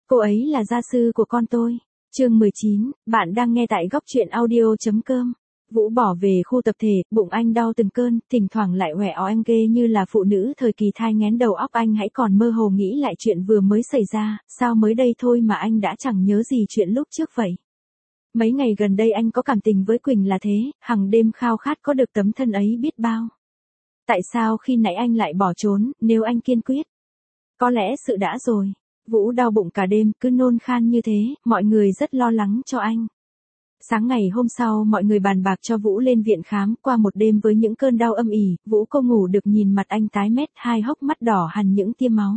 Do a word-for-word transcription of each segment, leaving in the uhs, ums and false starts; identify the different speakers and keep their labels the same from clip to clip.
Speaker 1: Cô ấy là gia sư của con tôi. Chương mười chín, bạn đang nghe tại góc truyện audio.com. Vũ bỏ về khu tập thể, bụng anh đau từng cơn, thỉnh thoảng lại hoẻ ó anh ghê như là phụ nữ thời kỳ thai nghén, đầu óc anh hãy còn mơ hồ nghĩ lại chuyện vừa mới xảy ra, sao mới đây thôi mà anh đã chẳng nhớ gì chuyện lúc trước vậy. Mấy ngày gần đây anh có cảm tình với Quỳnh là thế, hằng đêm khao khát có được tấm thân ấy biết bao. Tại sao khi nãy anh lại bỏ trốn, nếu anh kiên quyết? Có lẽ sự đã rồi. Vũ đau bụng cả đêm, cứ nôn khan như thế, mọi người rất lo lắng cho anh. Sáng ngày hôm sau mọi người bàn bạc cho Vũ lên viện khám, qua một đêm với những cơn đau âm ỉ, Vũ cô ngủ được nhìn mặt anh tái mét, hai hốc mắt đỏ hằn những tia máu.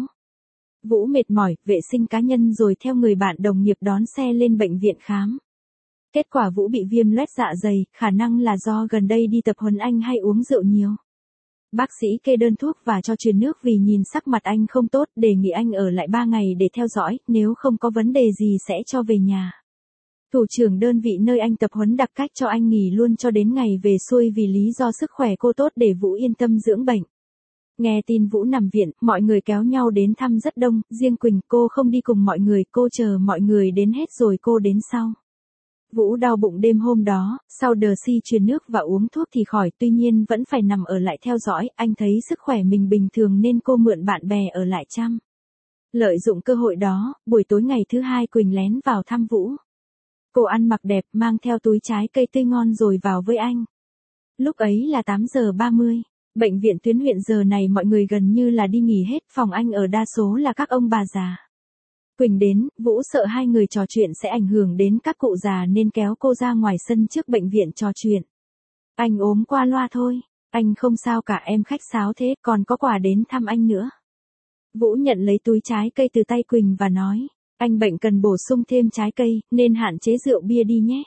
Speaker 1: Vũ mệt mỏi, vệ sinh cá nhân rồi theo người bạn đồng nghiệp đón xe lên bệnh viện khám. Kết quả Vũ bị viêm loét dạ dày, khả năng là do gần đây đi tập huấn anh hay uống rượu nhiều. Bác sĩ kê đơn thuốc và cho truyền nước vì nhìn sắc mặt anh không tốt, đề nghị anh ở lại ba ngày để theo dõi, nếu không có vấn đề gì sẽ cho về nhà. Thủ trưởng đơn vị nơi anh tập huấn đặc cách cho anh nghỉ luôn cho đến ngày về xuôi vì lý do sức khỏe cô tốt để Vũ yên tâm dưỡng bệnh. Nghe tin Vũ nằm viện, mọi người kéo nhau đến thăm rất đông, riêng Quỳnh cô không đi cùng mọi người, cô chờ mọi người đến hết rồi cô đến sau. Vũ đau bụng đêm hôm đó, sau đờ si truyền nước và uống thuốc thì khỏi, tuy nhiên vẫn phải nằm ở lại theo dõi, anh thấy sức khỏe mình bình thường nên cô mượn bạn bè ở lại chăm. Lợi dụng cơ hội đó, buổi tối ngày thứ hai Quỳnh lén vào thăm Vũ. Cô ăn mặc đẹp, mang theo túi trái cây tươi ngon rồi vào với anh. Lúc ấy là tám giờ ba mươi, bệnh viện tuyến huyện giờ này mọi người gần như là đi nghỉ hết, phòng anh ở đa số là các ông bà già. Quỳnh đến, Vũ sợ hai người trò chuyện sẽ ảnh hưởng đến các cụ già nên kéo cô ra ngoài sân trước bệnh viện trò chuyện. Anh ốm qua loa thôi, anh không sao cả, em khách sáo thế, còn có quà đến thăm anh nữa. Vũ nhận lấy túi trái cây từ tay Quỳnh và nói, anh bệnh cần bổ sung thêm trái cây, nên hạn chế rượu bia đi nhé.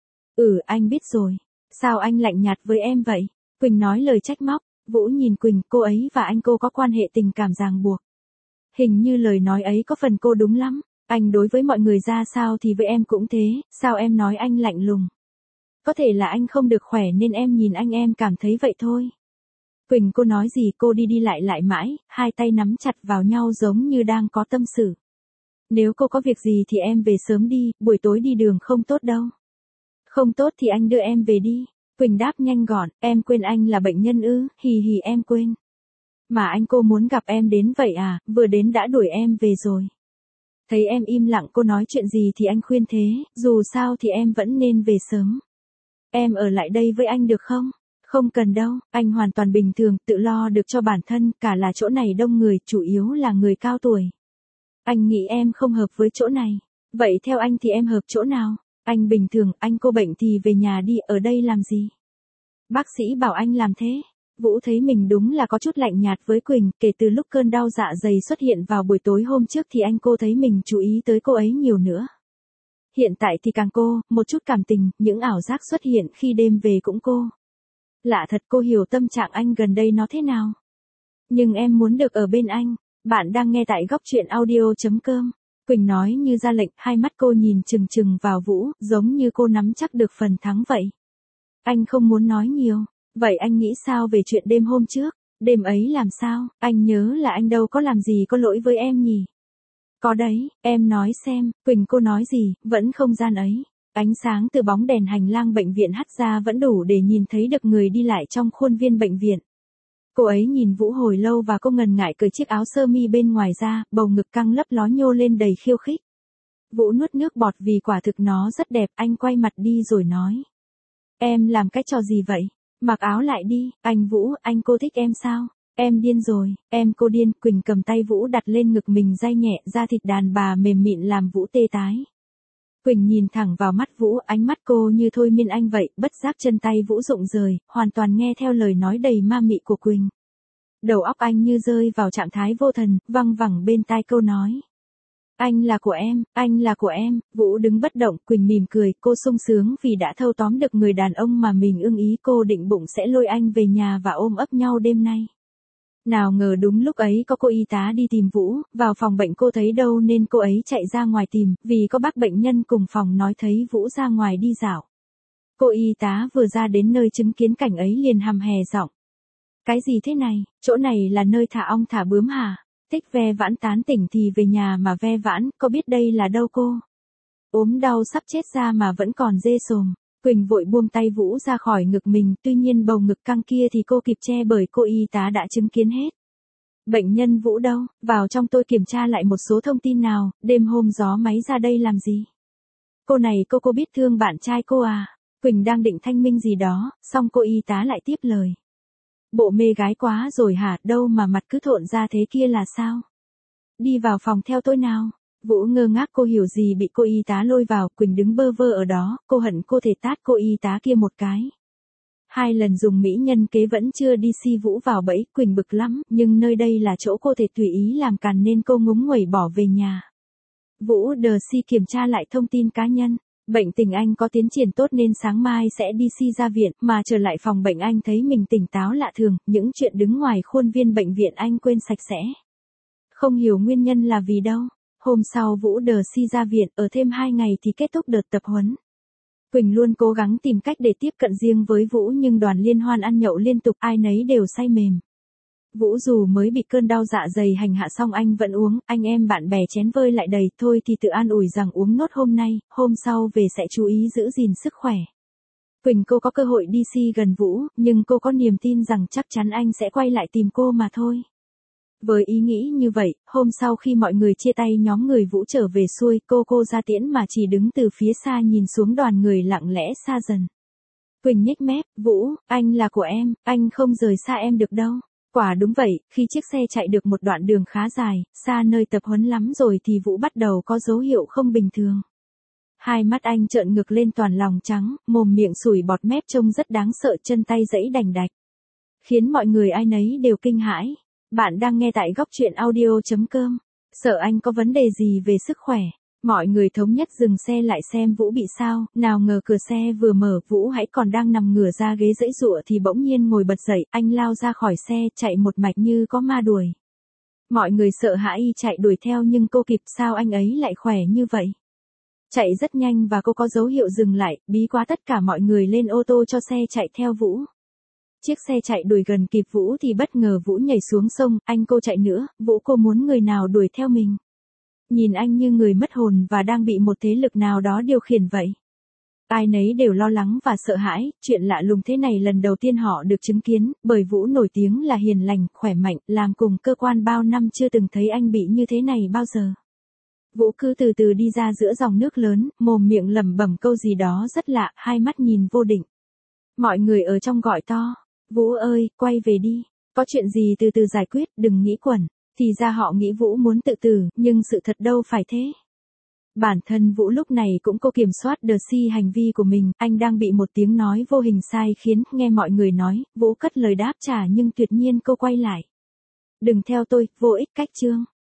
Speaker 1: Ừ, anh biết rồi. Sao anh lạnh nhạt với em vậy? Quỳnh nói lời trách móc. Vũ nhìn Quỳnh, cô ấy và anh cô có quan hệ tình cảm ràng buộc. Hình như lời nói ấy có phần cô đúng lắm. Anh đối với mọi người ra sao thì với em cũng thế, sao em nói anh lạnh lùng? Có thể là anh không được khỏe nên em nhìn anh em cảm thấy vậy thôi. Quỳnh cô nói gì cô đi đi lại lại mãi, hai tay nắm chặt vào nhau giống như đang có tâm sự. Nếu cô có việc gì thì em về sớm đi, buổi tối đi đường không tốt đâu. Không tốt thì anh đưa em về đi. Quỳnh đáp nhanh gọn, em quên anh là bệnh nhân ư, hì hì em quên. Mà anh cô muốn gặp em đến vậy à, vừa đến đã đuổi em về rồi. Thấy em im lặng cô nói chuyện gì thì anh khuyên thế, dù sao thì em vẫn nên về sớm. Em ở lại đây với anh được không? Không cần đâu, anh hoàn toàn bình thường, tự lo được cho bản thân, cả là chỗ này đông người, chủ yếu là người cao tuổi. Anh nghĩ em không hợp với chỗ này. Vậy theo anh thì em hợp chỗ nào? Anh bình thường, anh cô bệnh thì về nhà đi, ở đây làm gì? Bác sĩ bảo anh làm thế. Vũ thấy mình đúng là có chút lạnh nhạt với Quỳnh, kể từ lúc cơn đau dạ dày xuất hiện vào buổi tối hôm trước thì anh cô thấy mình chú ý tới cô ấy nhiều nữa. Hiện tại thì càng cô, một chút cảm tình, những ảo giác xuất hiện khi đêm về cũng cô. Lạ thật, cô hiểu tâm trạng anh gần đây nó thế nào. Nhưng em muốn được ở bên anh. Bạn đang nghe tại góc truyện audio.com. Quỳnh nói như ra lệnh, hai mắt cô nhìn chừng chừng vào Vũ, giống như cô nắm chắc được phần thắng vậy. Anh không muốn nói nhiều. Vậy anh nghĩ sao về chuyện đêm hôm trước? Đêm ấy làm sao? Anh nhớ là anh đâu có làm gì có lỗi với em nhỉ? Có đấy, em nói xem, Quỳnh cô nói gì, vẫn không gian ấy. Ánh sáng từ bóng đèn hành lang bệnh viện hắt ra vẫn đủ để nhìn thấy được người đi lại trong khuôn viên bệnh viện. Cô ấy nhìn Vũ hồi lâu và cô ngần ngại cởi chiếc áo sơ mi bên ngoài ra, bầu ngực căng lấp ló nhô lên đầy khiêu khích. Vũ nuốt nước bọt vì quả thực nó rất đẹp, anh quay mặt đi rồi nói. Em làm cái trò gì vậy? Mặc áo lại đi, anh Vũ, anh cô thích em sao? Em điên rồi, em cô điên. Quỳnh cầm tay Vũ đặt lên ngực mình day nhẹ, da thịt đàn bà mềm mịn làm Vũ tê tái. Quỳnh nhìn thẳng vào mắt Vũ, ánh mắt cô như thôi miên anh vậy, bất giác chân tay Vũ rụng rời, hoàn toàn nghe theo lời nói đầy ma mị của Quỳnh. Đầu óc anh như rơi vào trạng thái vô thần, văng vẳng bên tai câu nói. Anh là của em, anh là của em. Vũ đứng bất động, Quỳnh mỉm cười, cô sung sướng vì đã thâu tóm được người đàn ông mà mình ưng ý, cô định bụng sẽ lôi anh về nhà và ôm ấp nhau đêm nay. Nào ngờ đúng lúc ấy có cô y tá đi tìm Vũ, vào phòng bệnh cô thấy đâu nên cô ấy chạy ra ngoài tìm, vì có bác bệnh nhân cùng phòng nói thấy Vũ ra ngoài đi dạo. Cô y tá vừa ra đến nơi chứng kiến cảnh ấy liền hằm hè giọng. Cái gì thế này, chỗ này là nơi thả ong thả bướm hả? Thích ve vãn tán tỉnh thì về nhà mà ve vãn, có biết đây là đâu cô? Ốm đau sắp chết ra mà vẫn còn dê sồm. Quỳnh vội buông tay Vũ ra khỏi ngực mình, tuy nhiên bầu ngực căng kia thì cô kịp che bởi cô y tá đã chứng kiến hết. Bệnh nhân Vũ đâu, vào trong tôi kiểm tra lại một số thông tin nào, đêm hôm gió máy ra đây làm gì? Cô này cô cô biết thương bạn trai cô à? Quỳnh đang định thanh minh gì đó, xong cô y tá lại tiếp lời. Bộ mê gái quá rồi hả, đâu mà mặt cứ thộn ra thế kia là sao? Đi vào phòng theo tôi nào. Vũ ngơ ngác, cô hiểu gì bị cô y tá lôi vào, Quỳnh đứng bơ vơ ở đó, cô hận cô thể tát cô y tá kia một cái. Hai lần dùng mỹ nhân kế vẫn chưa đi si Vũ vào bẫy, Quỳnh bực lắm, nhưng nơi đây là chỗ cô thể tùy ý làm càn nên cô ngúng nguẩy bỏ về nhà. Vũ đờ si kiểm tra lại thông tin cá nhân. Bệnh tình anh có tiến triển tốt nên sáng mai sẽ đi si ra viện, mà trở lại phòng bệnh anh thấy mình tỉnh táo lạ thường, những chuyện đứng ngoài khuôn viên bệnh viện anh quên sạch sẽ. Không hiểu nguyên nhân là vì đâu. Hôm sau Vũ đờ si ra viện, ở thêm hai ngày thì kết thúc đợt tập huấn. Quỳnh luôn cố gắng tìm cách để tiếp cận riêng với Vũ nhưng đoàn liên hoan ăn nhậu liên tục, ai nấy đều say mềm. Vũ dù mới bị cơn đau dạ dày hành hạ xong anh vẫn uống, anh em bạn bè chén vơi lại đầy, thôi thì tự an ủi rằng uống nốt hôm nay, hôm sau về sẽ chú ý giữ gìn sức khỏe. Quỳnh cô có cơ hội đi si gần Vũ, nhưng cô có niềm tin rằng chắc chắn anh sẽ quay lại tìm cô mà thôi. Với ý nghĩ như vậy, hôm sau khi mọi người chia tay nhóm người Vũ trở về xuôi, cô cô ra tiễn mà chỉ đứng từ phía xa nhìn xuống đoàn người lặng lẽ xa dần. Quỳnh nhếch mép, Vũ, anh là của em, anh không rời xa em được đâu. Quả đúng vậy, khi chiếc xe chạy được một đoạn đường khá dài, xa nơi tập huấn lắm rồi thì Vũ bắt đầu có dấu hiệu không bình thường. Hai mắt anh trợn ngược lên toàn lòng trắng, mồm miệng sủi bọt mép trông rất đáng sợ, chân tay giãy đành đạch. Khiến mọi người ai nấy đều kinh hãi. Bạn đang nghe tại góc truyện audio chấm com. Sợ anh có vấn đề gì về sức khỏe. Mọi người thống nhất dừng xe lại xem Vũ bị sao, nào ngờ cửa xe vừa mở, Vũ hãy còn đang nằm ngửa ra ghế giãy giụa thì bỗng nhiên ngồi bật dậy, anh lao ra khỏi xe, chạy một mạch như có ma đuổi. Mọi người sợ hãi chạy đuổi theo nhưng cô kịp, sao anh ấy lại khỏe như vậy? Chạy rất nhanh và cô có dấu hiệu dừng lại, bí quá, tất cả mọi người lên ô tô cho xe chạy theo Vũ. Chiếc xe chạy đuổi gần kịp Vũ thì bất ngờ Vũ nhảy xuống sông, anh cô chạy nữa, Vũ cô muốn người nào đuổi theo mình. Nhìn anh như người mất hồn và đang bị một thế lực nào đó điều khiển vậy. Ai nấy đều lo lắng và sợ hãi, chuyện lạ lùng thế này lần đầu tiên họ được chứng kiến, bởi Vũ nổi tiếng là hiền lành, khỏe mạnh, làm cùng cơ quan bao năm chưa từng thấy anh bị như thế này bao giờ. Vũ cứ từ từ đi ra giữa dòng nước lớn, mồm miệng lẩm bẩm câu gì đó rất lạ, hai mắt nhìn vô định. Mọi người ở trong gọi to, Vũ ơi, quay về đi, có chuyện gì từ từ giải quyết, đừng nghĩ quẩn. Thì ra họ nghĩ Vũ muốn tự tử, nhưng sự thật đâu phải thế. Bản thân Vũ lúc này cũng cố kiểm soát đờ si hành vi của mình, anh đang bị một tiếng nói vô hình sai khiến, nghe mọi người nói, Vũ cất lời đáp trả nhưng tuyệt nhiên cô quay lại. Đừng theo tôi, vô ích, cách chương.